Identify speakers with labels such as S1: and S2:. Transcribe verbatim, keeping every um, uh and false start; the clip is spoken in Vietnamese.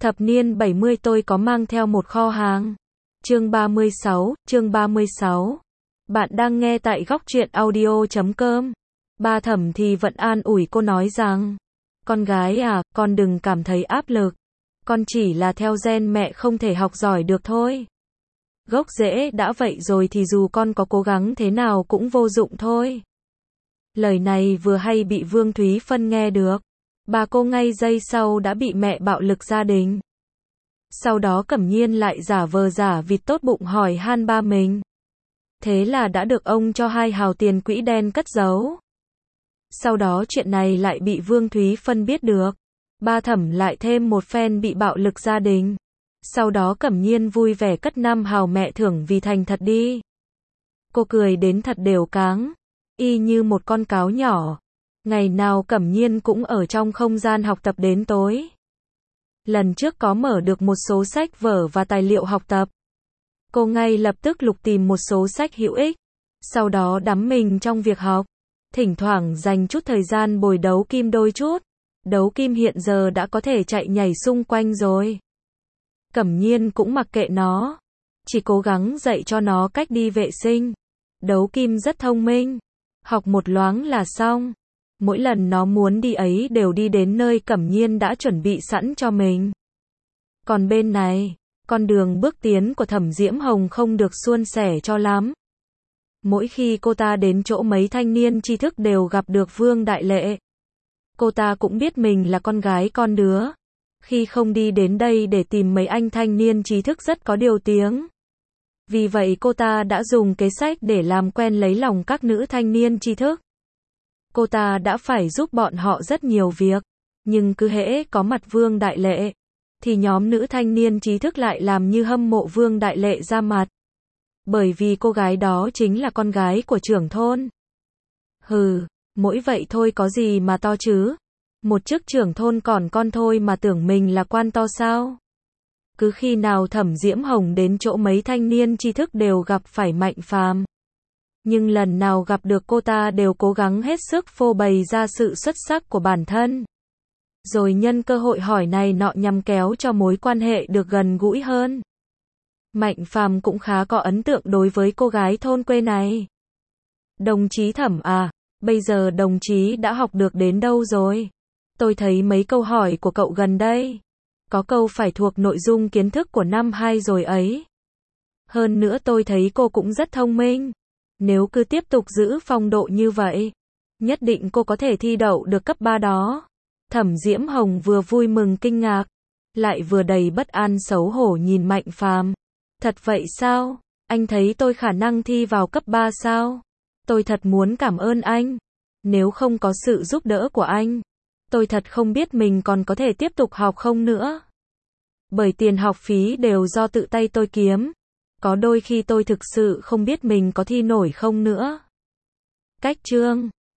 S1: Thập niên bảy mươi tôi có mang theo một kho hàng. Chương ba mươi sáu, chương ba mươi sáu. Bạn đang nghe tại góc truyện audio chấm com. Ba Thẩm thì vẫn an ủi cô nói rằng, con gái à, con đừng cảm thấy áp lực. Con chỉ là theo gen mẹ không thể học giỏi được thôi. Gốc rễ đã vậy rồi thì dù con có cố gắng thế nào cũng vô dụng thôi. Lời này vừa hay bị Vương Thúy Phân nghe được. Bà cô ngay giây sau đã bị mẹ bạo lực gia đình. Sau đó Cẩm Nhiên lại giả vờ giả vịt tốt bụng hỏi han ba mình. Thế là đã được ông cho hai hào tiền quỹ đen cất giấu. Sau đó chuyện này lại bị Vương Thúy Phân biết được. Ba Thẩm lại thêm một phen bị bạo lực gia đình. Sau đó Cẩm Nhiên vui vẻ cất năm hào mẹ thưởng vì thành thật đi. Cô cười đến thật đều cáng, y như một con cáo nhỏ. Ngày nào Cẩm Nhiên cũng ở trong không gian học tập đến tối. Lần trước có mở được một số sách vở và tài liệu học tập. Cô ngay lập tức lục tìm một số sách hữu ích. Sau đó đắm mình trong việc học. Thỉnh thoảng dành chút thời gian bồi đấu kim đôi chút. Đấu kim hiện giờ đã có thể chạy nhảy xung quanh rồi. Cẩm Nhiên cũng mặc kệ nó. Chỉ cố gắng dạy cho nó cách đi vệ sinh. Đấu kim rất thông minh. Học một loáng là xong. Mỗi lần nó muốn đi ấy đều đi đến nơi Cẩm Nhiên đã chuẩn bị sẵn cho mình. Còn bên này, con đường bước tiến của Thẩm Diễm Hồng không được suôn sẻ cho lắm. Mỗi khi cô ta đến chỗ mấy thanh niên tri thức đều gặp được Vương Đại Lệ. Cô ta cũng biết mình là con gái con đứa. Khi không đi đến đây để tìm mấy anh thanh niên trí thức rất có điều tiếng. Vì vậy cô ta đã dùng kế sách để làm quen lấy lòng các nữ thanh niên trí thức. Cô ta đã phải giúp bọn họ rất nhiều việc. Nhưng cứ hễ có mặt Vương Đại Lệ, thì nhóm nữ thanh niên trí thức lại làm như hâm mộ Vương Đại Lệ ra mặt. Bởi vì cô gái đó chính là con gái của trưởng thôn. Hừ, mỗi vậy thôi có gì mà to chứ. Một chức trưởng thôn còn con thôi mà tưởng mình là quan to sao. Cứ khi nào Thẩm Diễm Hồng đến chỗ mấy thanh niên tri thức đều gặp phải Mạnh Phàm. Nhưng lần nào gặp được cô ta đều cố gắng hết sức phô bày ra sự xuất sắc của bản thân. Rồi nhân cơ hội hỏi này nọ nhằm kéo cho mối quan hệ được gần gũi hơn. Mạnh Phàm cũng khá có ấn tượng đối với cô gái thôn quê này. Đồng chí Thẩm à, bây giờ đồng chí đã học được đến đâu rồi? Tôi thấy mấy câu hỏi của cậu gần đây. Có câu phải thuộc nội dung kiến thức của năm hai rồi ấy. Hơn nữa tôi thấy cô cũng rất thông minh. Nếu cứ tiếp tục giữ phong độ như vậy, nhất định cô có thể thi đậu được cấp ba đó. Thẩm Diễm Hồng vừa vui mừng kinh ngạc, lại vừa đầy bất an xấu hổ nhìn Mạnh Phàm. Thật vậy sao? Anh thấy tôi khả năng thi vào cấp ba sao? Tôi thật muốn cảm ơn anh. Nếu không có sự giúp đỡ của anh, tôi thật không biết mình còn có thể tiếp tục học không nữa. Bởi tiền học phí đều do tự tay tôi kiếm. Có đôi khi tôi thực sự không biết mình có thi nổi không nữa. Cách chương